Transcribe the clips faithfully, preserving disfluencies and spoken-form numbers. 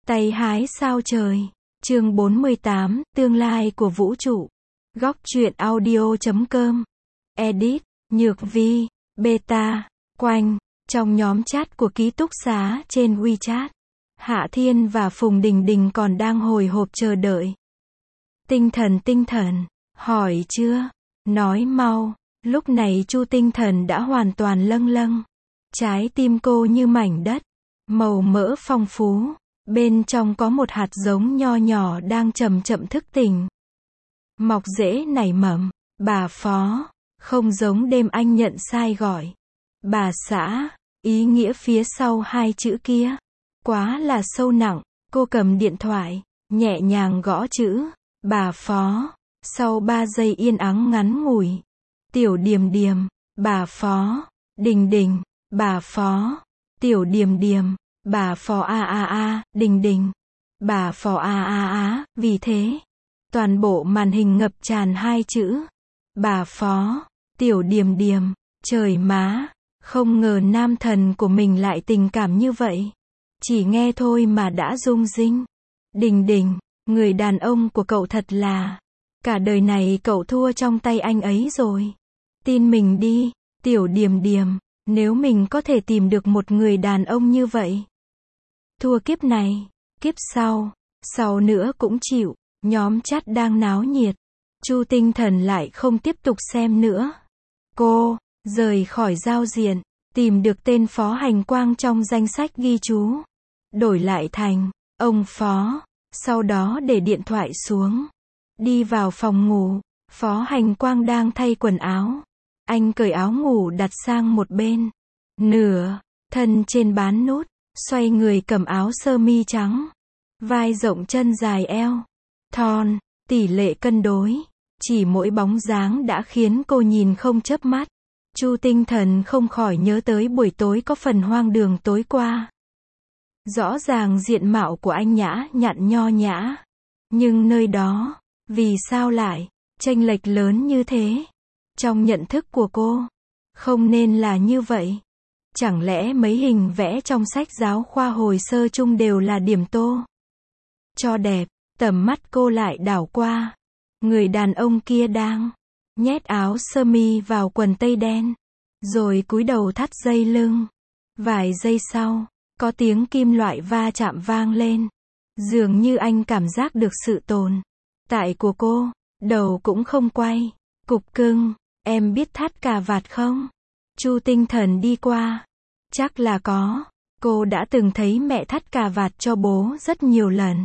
Tay hái sao trời. Chương bốn mươi tám, tương lai của vũ trụ. Góc truyện audio chấm com. Edit, Nhược Vi, Beta, Quanh. Trong nhóm chat của ký túc xá trên WeChat, Hạ Thiên và Phùng Đình Đình còn đang hồi hộp chờ đợi. Tinh thần tinh thần, hỏi chưa? Nói mau. Lúc này Chu Tinh Thần đã hoàn toàn lâng lâng. Trái tim cô như mảnh đất, màu mỡ phong phú. Bên trong có một hạt giống nho nhỏ đang chậm chậm thức tỉnh. Mọc rễ nảy mầm. Bà Phó, không giống đêm anh nhận sai gọi. Bà xã, ý nghĩa phía sau hai chữ kia quá là sâu nặng. Cô cầm điện thoại, nhẹ nhàng gõ chữ bà Phó. Sau ba giây yên ắng ngắn ngủi, Tiểu Điềm Điềm, bà Phó, Đình Đình, bà Phó, Tiểu Điềm Điềm, bà Phó a a a, Đình Đình, bà Phó a a a. Vì thế, toàn bộ màn hình ngập tràn hai chữ bà Phó, Tiểu Điềm Điềm. Trời má, không ngờ nam thần của mình lại tình cảm như vậy. Chỉ nghe thôi mà đã rung rinh. Đình Đình, người đàn ông của cậu thật là, cả đời này cậu thua trong tay anh ấy rồi. Tin mình đi, Tiểu Điềm Điềm, nếu mình có thể tìm được một người đàn ông như vậy. Thua kiếp này, kiếp sau, sau nữa cũng chịu. Nhóm chat đang náo nhiệt. Chu Tinh Thần lại không tiếp tục xem nữa. Cô rời khỏi giao diện, tìm được tên Phó Hành Quang trong danh sách ghi chú, đổi lại thành ông Phó, sau đó để điện thoại xuống, đi vào phòng ngủ. Phó Hành Quang đang thay quần áo. Anh cởi áo ngủ đặt sang một bên, nửa thân trên bán nút, xoay người cầm áo sơ mi trắng, vai rộng chân dài eo thon, tỷ lệ cân đối, chỉ mỗi bóng dáng đã khiến cô nhìn không chớp mắt. Chu Tinh Thần không khỏi nhớ tới buổi tối có phần hoang đường tối qua. Rõ ràng diện mạo của anh nhã nhặn nho nhã, nhưng nơi đó, vì sao lại chênh lệch lớn như thế? Trong nhận thức của cô, không nên là như vậy. Chẳng lẽ mấy hình vẽ trong sách giáo khoa hồi sơ chung đều là điểm tô cho đẹp? Tầm mắt cô lại đảo qua. Người đàn ông kia đang nhét áo sơ mi vào quần tây đen, rồi cúi đầu thắt dây lưng. Vài giây sau, có tiếng kim loại va chạm vang lên. Dường như anh cảm giác được sự tồn tại của cô. Đầu cũng không quay. Cục cưng, em biết thắt cà vạt không? Chu Tinh Thần đi qua. Chắc là có. Cô đã từng thấy mẹ thắt cà vạt cho bố rất nhiều lần,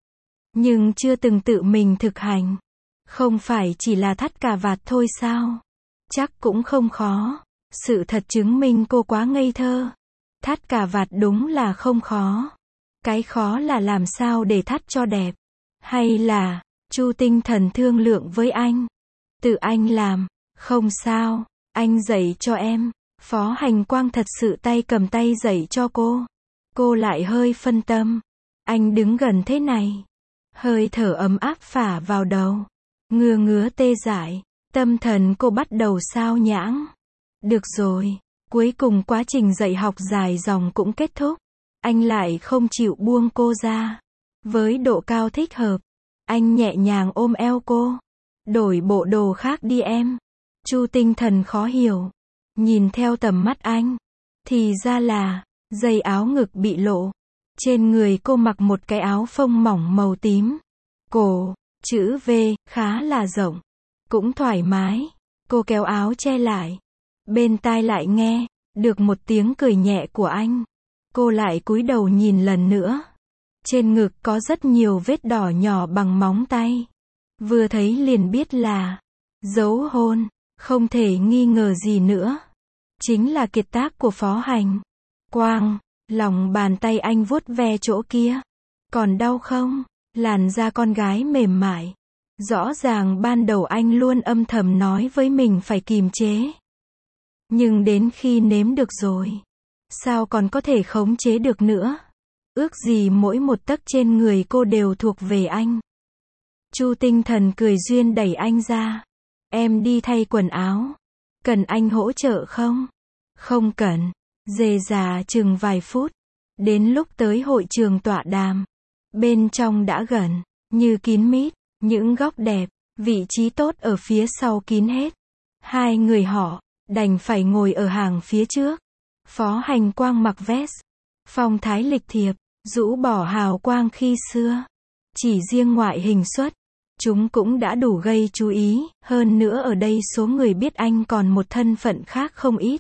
nhưng chưa từng tự mình thực hành. Không phải chỉ là thắt cà vạt thôi sao? Chắc cũng không khó. Sự thật chứng minh cô quá ngây thơ. Thắt cà vạt đúng là không khó. Cái khó là làm sao để thắt cho đẹp. Hay là, Chu Tinh Thần thương lượng với anh, tự anh làm. Không sao, anh dạy cho em. Phó Hành Quang thật sự tay cầm tay dạy cho cô. Cô lại hơi phân tâm. Anh đứng gần thế này, hơi thở ấm áp phả vào đầu, ngứa ngứa tê dại. Tâm thần cô bắt đầu xao nhãng. Được rồi, cuối cùng quá trình dạy học dài dòng cũng kết thúc. Anh lại không chịu buông cô ra. Với độ cao thích hợp, anh nhẹ nhàng ôm eo cô. Đổi bộ đồ khác đi em. Chu Tinh Thần khó hiểu, nhìn theo tầm mắt anh, thì ra là dây áo ngực bị lộ. Trên người cô mặc một cái áo phông mỏng màu tím. Cổ, chữ V, khá là rộng, cũng thoải mái. Cô kéo áo che lại. Bên tai lại nghe được một tiếng cười nhẹ của anh. Cô lại cúi đầu nhìn lần nữa. Trên ngực có rất nhiều vết đỏ nhỏ bằng móng tay. Vừa thấy liền biết là dấu hôn, không thể nghi ngờ gì nữa. Chính là kiệt tác của Phó Hành Quang. Lòng bàn tay anh vuốt ve chỗ kia. Còn đau không? Làn da con gái mềm mại. Rõ ràng ban đầu anh luôn âm thầm nói với mình phải kìm chế. Nhưng đến khi nếm được rồi, sao còn có thể khống chế được nữa? Ước gì mỗi một tấc trên người cô đều thuộc về anh. Chu Tinh Thần cười duyên đẩy anh ra. Em đi thay quần áo. Cần anh hỗ trợ không? Không cần. Dề dà chừng vài phút. Đến lúc tới hội trường tọa đàm, Bên trong đã gần, như kín mít, những góc đẹp, vị trí tốt ở phía sau kín hết. Hai người họ, đành phải ngồi ở hàng phía trước. Phó Hành Quang mặc vest, phong thái lịch thiệp, rũ bỏ hào quang khi xưa. Chỉ riêng ngoại hình xuất, chúng cũng đã đủ gây chú ý, hơn nữa ở đây số người biết anh còn một thân phận khác không ít.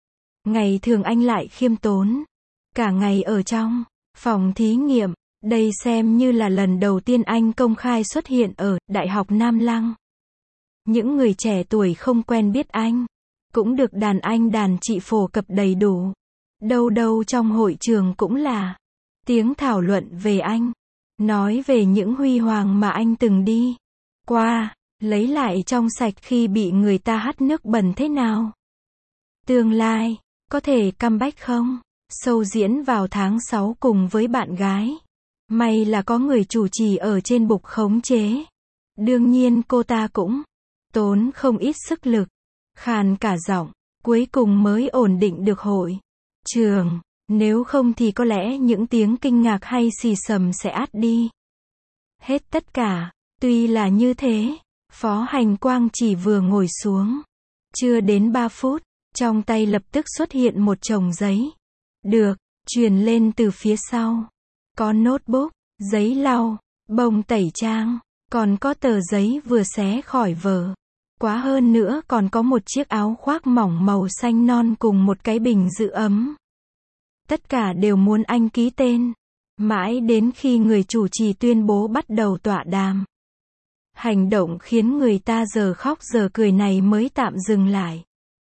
Ngày thường anh lại khiêm tốn, cả ngày ở trong phòng thí nghiệm, đây xem như là lần đầu tiên anh công khai xuất hiện ở Đại học Nam Lăng. Những người trẻ tuổi không quen biết anh, cũng được đàn anh đàn chị phổ cập đầy đủ. Đâu đâu trong hội trường cũng là tiếng thảo luận về anh, nói về những huy hoàng mà anh từng đi qua, lấy lại trong sạch khi bị người ta hắt nước bẩn thế nào. Tương lai, có thể comeback không? Show diễn vào tháng sáu cùng với bạn gái. May là có người chủ trì ở trên bục khống chế. Đương nhiên cô ta cũng tốn không ít sức lực, khàn cả giọng, cuối cùng mới ổn định được hội trường. Nếu không thì có lẽ những tiếng kinh ngạc hay xì xầm sẽ át đi hết tất cả. Tuy là như thế, Phó Hành Quang chỉ vừa ngồi xuống, chưa đến ba phút, trong tay lập tức xuất hiện một chồng giấy. Được, truyền lên từ phía sau. Có notebook, giấy lau, bông tẩy trang, còn có tờ giấy vừa xé khỏi vở. Quá hơn nữa còn có một chiếc áo khoác mỏng màu xanh non cùng một cái bình giữ ấm. Tất cả đều muốn anh ký tên. Mãi đến khi người chủ trì tuyên bố bắt đầu tọa đàm. Hành động khiến người ta giờ khóc giờ cười này mới tạm dừng lại.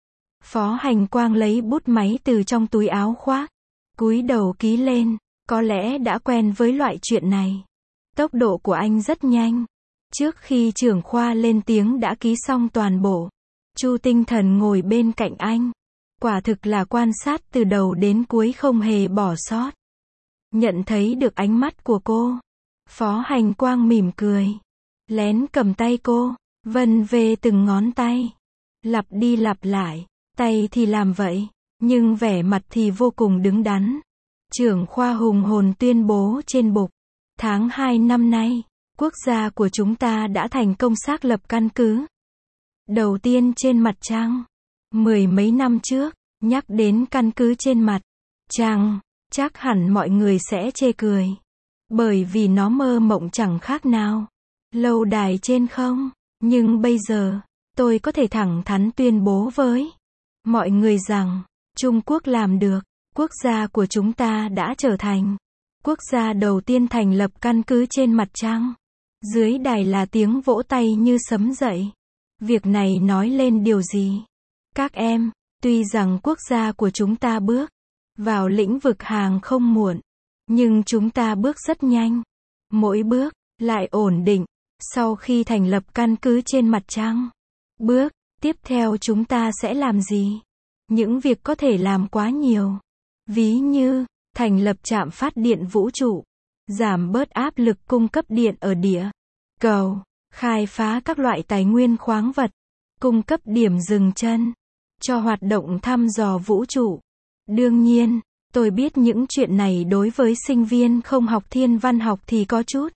Phó Hành Quang lấy bút máy từ trong túi áo khoác, cúi đầu ký lên, có lẽ đã quen với loại chuyện này. Tốc độ của anh rất nhanh. Trước khi trưởng khoa lên tiếng đã ký xong toàn bộ. Chu Tinh Thần ngồi bên cạnh anh. Quả thực là quan sát từ đầu đến cuối không hề bỏ sót. Nhận thấy được ánh mắt của cô, Phó Hành Quang mỉm cười, lén cầm tay cô, vân về từng ngón tay, lặp đi lặp lại, tay thì làm vậy, nhưng vẻ mặt thì vô cùng đứng đắn. Trưởng khoa hùng hồn tuyên bố trên bục, tháng hai năm nay, quốc gia của chúng ta đã thành công xác lập căn cứ đầu tiên trên mặt trăng. Mười mấy năm trước, nhắc đến căn cứ trên mặt trăng, chắc hẳn mọi người sẽ chê cười. Bởi vì nó mơ mộng chẳng khác nào lâu đài trên không. Nhưng bây giờ, tôi có thể thẳng thắn tuyên bố với mọi người rằng, Trung Quốc làm được. Quốc gia của chúng ta đã trở thành quốc gia đầu tiên thành lập căn cứ trên mặt trăng. Dưới đài là tiếng vỗ tay như sấm dậy. Việc này nói lên điều gì? Các em, tuy rằng quốc gia của chúng ta bước vào lĩnh vực hàng không muộn, nhưng chúng ta bước rất nhanh. Mỗi bước lại ổn định. Sau khi thành lập căn cứ trên mặt trăng, bước tiếp theo chúng ta sẽ làm gì? Những việc có thể làm quá nhiều. Ví như, thành lập trạm phát điện vũ trụ, giảm bớt áp lực cung cấp điện ở địa cầu, khai phá các loại tài nguyên khoáng vật, cung cấp điểm dừng chân cho hoạt động thăm dò vũ trụ. Đương nhiên, tôi biết những chuyện này đối với sinh viên không học thiên văn học thì có chút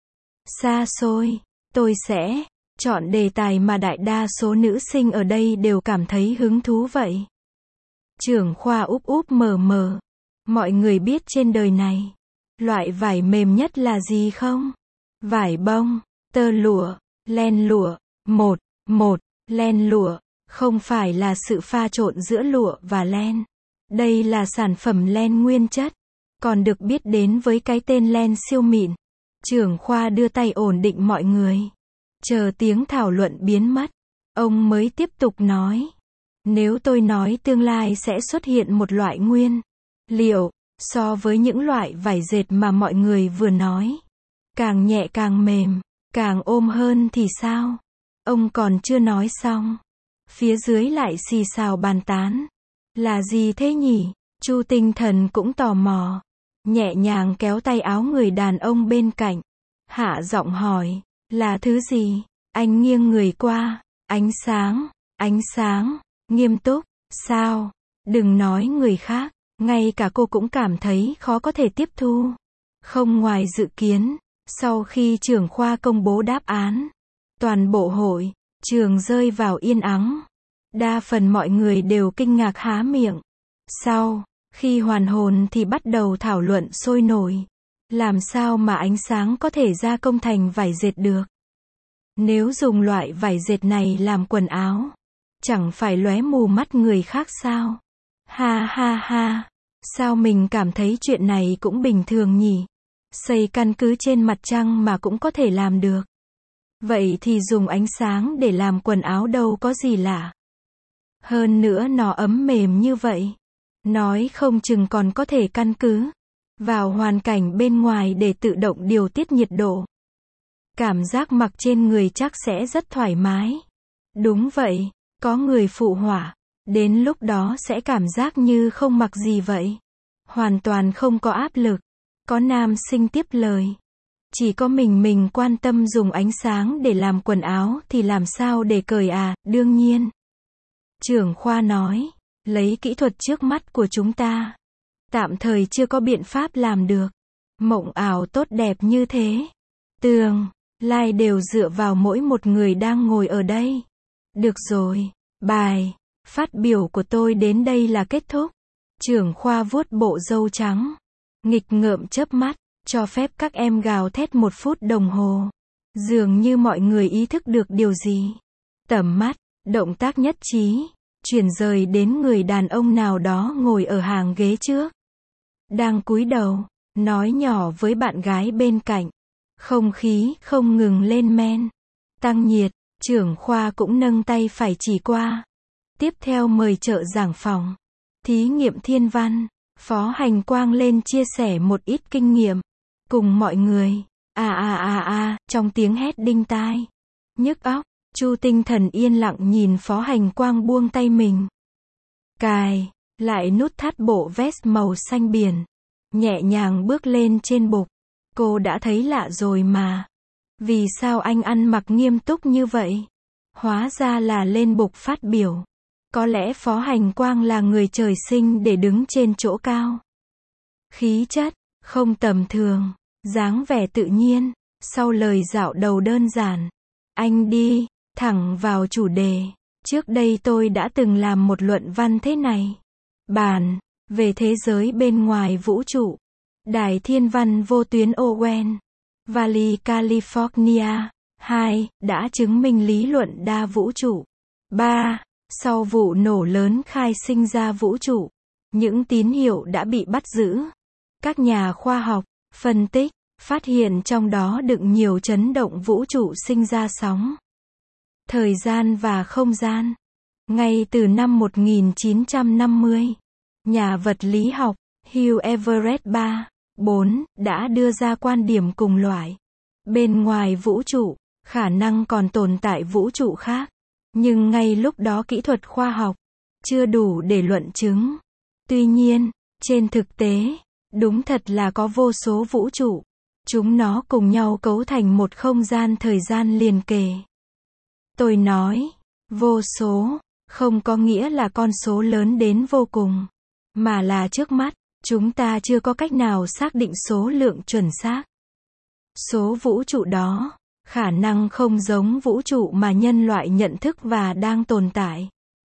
xa xôi. Tôi sẽ chọn đề tài mà đại đa số nữ sinh ở đây đều cảm thấy hứng thú vậy. Trưởng khoa úp úp mờ mờ. Mọi người biết trên đời này, loại vải mềm nhất là gì không? Vải bông, tơ lụa, len lụa. Một, một, len lụa, không phải là sự pha trộn giữa lụa và len. Đây là sản phẩm len nguyên chất, còn được biết đến với cái tên len siêu mịn. Trưởng khoa đưa tay ổn định mọi người. Chờ tiếng thảo luận biến mất, ông mới tiếp tục nói. Nếu tôi nói tương lai sẽ xuất hiện một loại nguyên liệu, so với những loại vải dệt mà mọi người vừa nói, càng nhẹ càng mềm, càng ôm hơn thì sao? Ông còn chưa nói xong. Phía dưới lại xì xào bàn tán. Là gì thế nhỉ? Chu Tinh Thần cũng tò mò. Nhẹ nhàng kéo tay áo người đàn ông bên cạnh. Hạ giọng hỏi. Là thứ gì? Anh nghiêng người qua. Ánh sáng. Ánh sáng. Nghiêm túc. Sao? Đừng nói người khác. Ngay cả cô cũng cảm thấy khó có thể tiếp thu. Không ngoài dự kiến, sau khi trưởng khoa công bố đáp án, toàn bộ hội trường rơi vào yên ắng. Đa phần mọi người đều kinh ngạc há miệng. Sau khi hoàn hồn thì bắt đầu thảo luận sôi nổi. Làm sao mà ánh sáng có thể gia công thành vải dệt được? Nếu dùng loại vải dệt này làm quần áo, chẳng phải lóe mù mắt người khác sao? Ha ha ha, sao mình cảm thấy chuyện này cũng bình thường nhỉ? Xây căn cứ trên mặt trăng mà cũng có thể làm được. Vậy thì dùng ánh sáng để làm quần áo đâu có gì lạ. Hơn nữa nó ấm mềm như vậy. Nói không chừng còn có thể căn cứ vào hoàn cảnh bên ngoài để tự động điều tiết nhiệt độ. Cảm giác mặc trên người chắc sẽ rất thoải mái. Đúng vậy, có người phụ họa. Đến lúc đó sẽ cảm giác như không mặc gì vậy. Hoàn toàn không có áp lực. Có nam sinh tiếp lời. Chỉ có mình mình quan tâm dùng ánh sáng để làm quần áo thì làm sao để cởi à, đương nhiên. Trưởng khoa nói, lấy kỹ thuật trước mắt của chúng ta, tạm thời chưa có biện pháp làm được. Mộng ảo tốt đẹp như thế. Tương lai đều dựa vào mỗi một người đang ngồi ở đây. Được rồi, bài phát biểu của tôi đến đây là kết thúc. Trưởng khoa vuốt bộ râu trắng, nghịch ngợm chớp mắt, cho phép các em gào thét một phút đồng hồ. Dường như mọi người ý thức được điều gì. Tầm mắt, động tác nhất trí, chuyển rời đến người đàn ông nào đó ngồi ở hàng ghế trước. Đang cúi đầu, nói nhỏ với bạn gái bên cạnh. Không khí không ngừng lên men. Tăng nhiệt, trưởng khoa cũng nâng tay phải chỉ qua. Tiếp theo mời trợ giảng phòng. Thí nghiệm thiên văn. Phó Hành Quang lên chia sẻ một ít kinh nghiệm. Cùng mọi người. À à à à, trong tiếng hét đinh tai. Nhức óc. Chu Tinh Thần yên lặng nhìn Phó Hành Quang buông tay mình. Cài lại nút thắt bộ vest màu xanh biển. Nhẹ nhàng bước lên trên bục. Cô đã thấy lạ rồi mà. Vì sao anh ăn mặc nghiêm túc như vậy? Hóa ra là lên bục phát biểu. Có lẽ Phó Hành Quang là người trời sinh để đứng trên chỗ cao. Khí chất, không tầm thường, dáng vẻ tự nhiên, sau lời dạo đầu đơn giản. Anh đi, thẳng vào chủ đề. Trước đây tôi đã từng làm một luận văn thế này. Bàn, về thế giới bên ngoài vũ trụ. Đài thiên văn vô tuyến Owen Valley, California. hai. Đã chứng minh lý luận đa vũ trụ. ba. Sau vụ nổ lớn khai sinh ra vũ trụ, những tín hiệu đã bị bắt giữ. Các nhà khoa học phân tích, phát hiện trong đó đựng nhiều chấn động vũ trụ sinh ra sóng, thời gian và không gian. Ngay từ năm một nghìn chín trăm năm mươi, nhà vật lý học Hugh Everett ba, bốn đã đưa ra quan điểm cùng loại. Bên ngoài vũ trụ, khả năng còn tồn tại vũ trụ khác. Nhưng ngay lúc đó kỹ thuật khoa học chưa đủ để luận chứng. Tuy nhiên, trên thực tế, đúng thật là có vô số vũ trụ. Chúng nó cùng nhau cấu thành một không gian thời gian liền kề. Tôi nói, vô số, không có nghĩa là con số lớn đến vô cùng, mà là trước mắt, chúng ta chưa có cách nào xác định số lượng chuẩn xác. Số vũ trụ đó, khả năng không giống vũ trụ mà nhân loại nhận thức và đang tồn tại.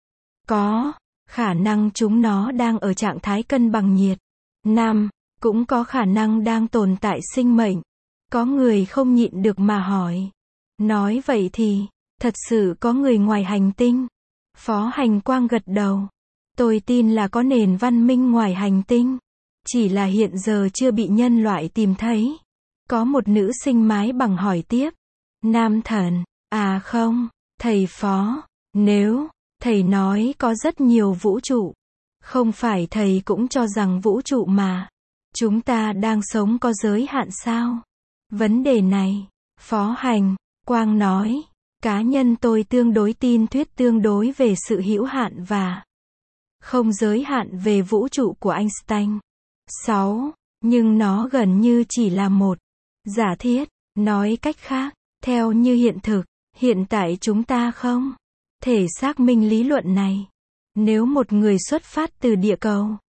Có khả năng chúng nó đang ở trạng thái cân bằng nhiệt. năm. Cũng có khả năng đang tồn tại sinh mệnh. Có người không nhịn được mà hỏi. Nói vậy thì, thật sự có người ngoài hành tinh? Phó Hành Quang gật đầu. Tôi tin là có nền văn minh ngoài hành tinh. Chỉ là hiện giờ chưa bị nhân loại tìm thấy. Có một nữ sinh mái bằng hỏi tiếp. Nam thần, à không, thầy Phó, nếu, thầy nói có rất nhiều vũ trụ. Không phải thầy cũng cho rằng vũ trụ mà chúng ta đang sống có giới hạn sao? Vấn đề này, Phó Hành Quang nói, cá nhân tôi tương đối tin thuyết tương đối về sự hữu hạn và không giới hạn về vũ trụ của Einstein. sáu. Nhưng nó gần như chỉ là một giả thiết, nói cách khác, theo như hiện thực, hiện tại chúng ta không thể xác minh lý luận này. Nếu một người xuất phát từ địa cầu,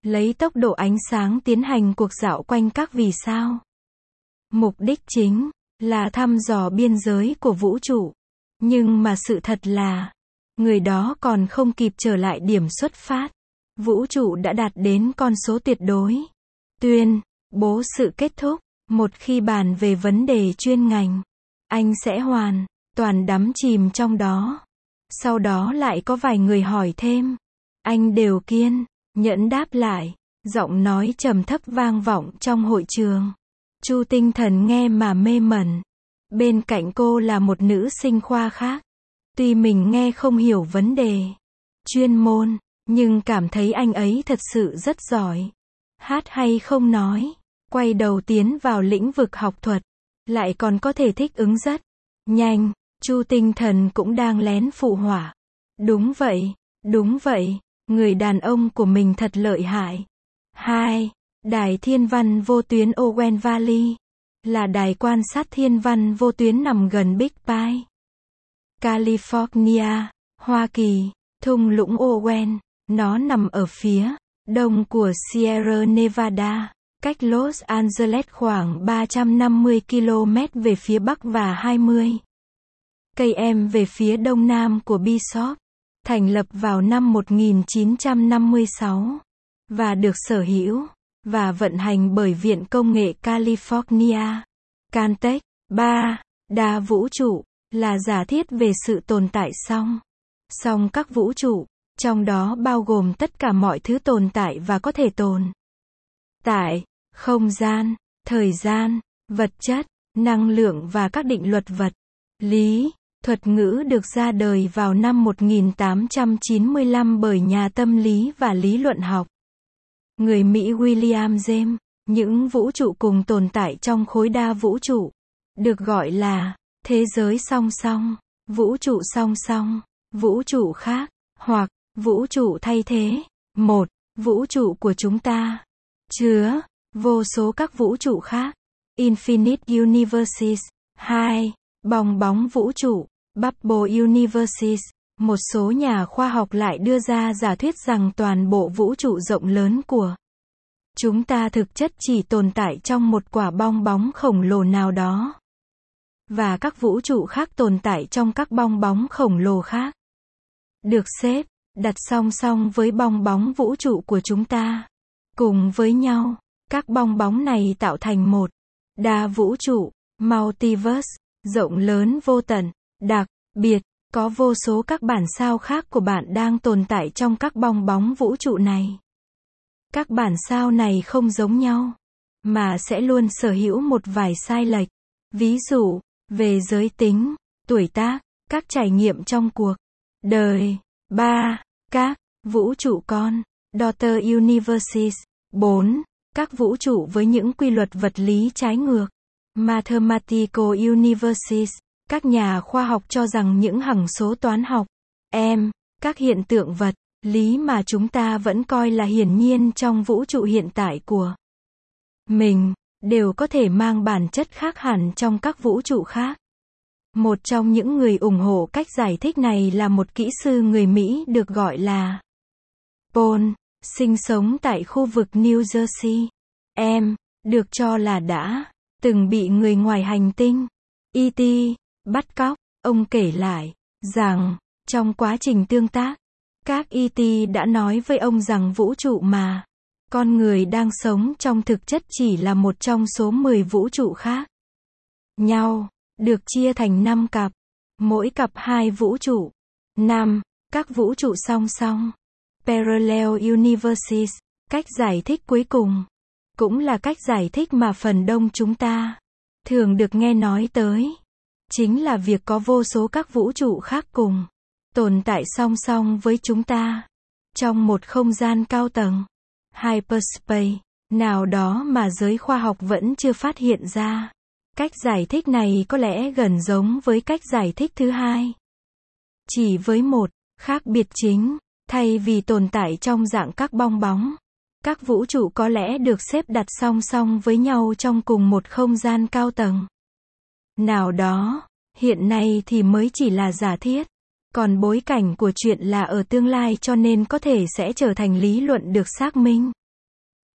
lấy tốc độ ánh sáng tiến hành cuộc dạo quanh các vì sao. Mục đích chính là thăm dò biên giới của vũ trụ. Nhưng mà sự thật là, người đó còn không kịp trở lại điểm xuất phát. Vũ trụ đã đạt đến con số tuyệt đối. Tuyên bố sự kết thúc. Một khi bàn về vấn đề chuyên ngành, anh sẽ hoàn toàn đắm chìm trong đó. Sau đó lại có vài người hỏi thêm. Anh đều kiên nhẫn đáp lại. Giọng nói trầm thấp vang vọng trong hội trường. Chu Tinh Thần nghe mà mê mẩn. Bên cạnh cô là một nữ sinh khoa khác. Tuy mình nghe không hiểu vấn đề chuyên môn, nhưng cảm thấy anh ấy thật sự rất giỏi. Hát hay không nói, quay đầu tiến vào lĩnh vực học thuật, lại còn có thể thích ứng rất nhanh. Chu Tinh Thần cũng đang lén phụ họa. Đúng vậy, đúng vậy, người đàn ông của mình thật lợi hại. Hai. Đài thiên văn vô tuyến Owen Valley là đài quan sát thiên văn vô tuyến nằm gần Big Pine, California, Hoa Kỳ. Thung lũng Owen, nó nằm ở phía đông của Sierra Nevada, cách Los Angeles khoảng ba trăm năm mươi ki lô mét về phía bắc và hai mươi ki lô mét về phía đông nam của Bishop. Thành lập vào năm một nghìn chín trăm năm mươi sáu và được sở hữu và vận hành bởi Viện Công nghệ California, Caltech. ba. Đa vũ trụ là giả thiết về sự tồn tại song song các vũ trụ, trong đó bao gồm tất cả mọi thứ tồn tại và có thể tồn tại, không gian, thời gian, vật chất, năng lượng và các định luật vật lý. Thuật ngữ được ra đời vào năm một nghìn tám trăm chín mươi lăm bởi nhà tâm lý và lý luận học người Mỹ William James. Những vũ trụ cùng tồn tại trong khối đa vũ trụ được gọi là thế giới song song, vũ trụ song song, vũ trụ khác, hoặc vũ trụ thay thế. Một. Vũ trụ của chúng ta chứa vô số các vũ trụ khác, Infinite Universes. Hai. Bong bóng vũ trụ, Bubble Universes. Một số nhà khoa học lại đưa ra giả thuyết rằng toàn bộ vũ trụ rộng lớn của chúng ta thực chất chỉ tồn tại trong một quả bong bóng khổng lồ nào đó, và các vũ trụ khác tồn tại trong các bong bóng khổng lồ khác, được xếp đặt song song với bong bóng vũ trụ của chúng ta. Cùng với nhau, các bong bóng này tạo thành một đa vũ trụ, multiverse, rộng lớn vô tận. Đặc biệt, có vô số các bản sao khác của bạn đang tồn tại trong các bong bóng vũ trụ này. Các bản sao này không giống nhau, mà sẽ luôn sở hữu một vài sai lệch. Ví dụ, về giới tính, tuổi tác, các trải nghiệm trong cuộc đời. ba. Các vũ trụ con, Daughter Universes. bốn. Các vũ trụ với những quy luật vật lý trái ngược, Mathematical Universes. Các nhà khoa học cho rằng những hằng số toán học, M, các hiện tượng vật lý mà chúng ta vẫn coi là hiển nhiên trong vũ trụ hiện tại của mình, đều có thể mang bản chất khác hẳn trong các vũ trụ khác. Một trong những người ủng hộ cách giải thích này là một kỹ sư người Mỹ được gọi là Paul, sinh sống tại khu vực New Jersey. M, được cho là đã từng bị người ngoài hành tinh, E T, bắt cóc. Ông kể lại rằng, trong quá trình tương tác, các E T đã nói với ông rằng vũ trụ mà con người đang sống trong thực chất chỉ là một trong số mười vũ trụ khác nhau, được chia thành năm cặp, mỗi cặp hai vũ trụ. năm. Các vũ trụ song song, Parallel Universes. Cách giải thích cuối cùng, cũng là cách giải thích mà phần đông chúng ta thường được nghe nói tới, chính là việc có vô số các vũ trụ khác cùng tồn tại song song với chúng ta, trong một không gian cao tầng, hyperspace, nào đó mà giới khoa học vẫn chưa phát hiện ra. Cách giải thích này có lẽ gần giống với cách giải thích thứ hai, chỉ với một khác biệt chính, thay vì tồn tại trong dạng các bong bóng, các vũ trụ có lẽ được xếp đặt song song với nhau trong cùng một không gian cao tầng nào đó. Hiện nay thì mới chỉ là giả thiết, còn bối cảnh của chuyện là ở tương lai, cho nên có thể sẽ trở thành lý luận được xác minh.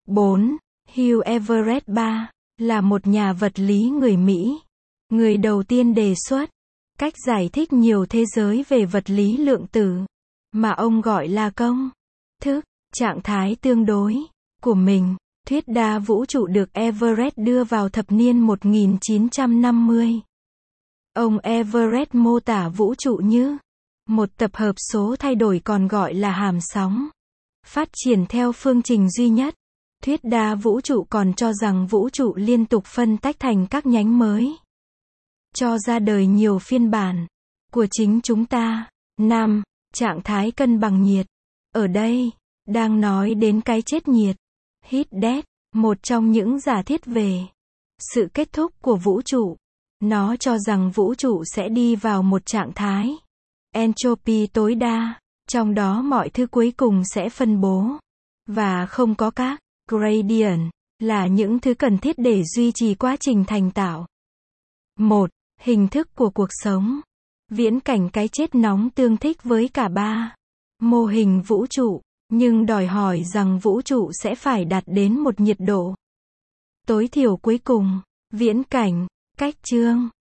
bốn. Hugh Everett ba là một nhà vật lý người Mỹ. Người đầu tiên đề xuất cách giải thích nhiều thế giới về vật lý lượng tử, mà ông gọi là công thức trạng thái tương đối của mình. Thuyết đa vũ trụ được Everett đưa vào thập niên một nghìn chín trăm năm mươi. Ông Everett mô tả vũ trụ như một tập hợp số thay đổi còn gọi là hàm sóng, phát triển theo phương trình duy nhất. Thuyết đa vũ trụ còn cho rằng vũ trụ liên tục phân tách thành các nhánh mới, cho ra đời nhiều phiên bản của chính chúng ta. năm. Trạng thái cân bằng nhiệt. Ở đây, đang nói đến cái chết nhiệt, heat death, một trong những giả thiết về sự kết thúc của vũ trụ. Nó cho rằng vũ trụ sẽ đi vào một trạng thái entropy tối đa, trong đó mọi thứ cuối cùng sẽ phân bố, và không có các gradient, là những thứ cần thiết để duy trì quá trình thành tạo. một. Hình thức của cuộc sống. Viễn cảnh cái chết nóng tương thích với cả ba mô hình vũ trụ, nhưng đòi hỏi rằng vũ trụ sẽ phải đạt đến một nhiệt độ tối thiểu cuối cùng. Viễn cảnh, cách chương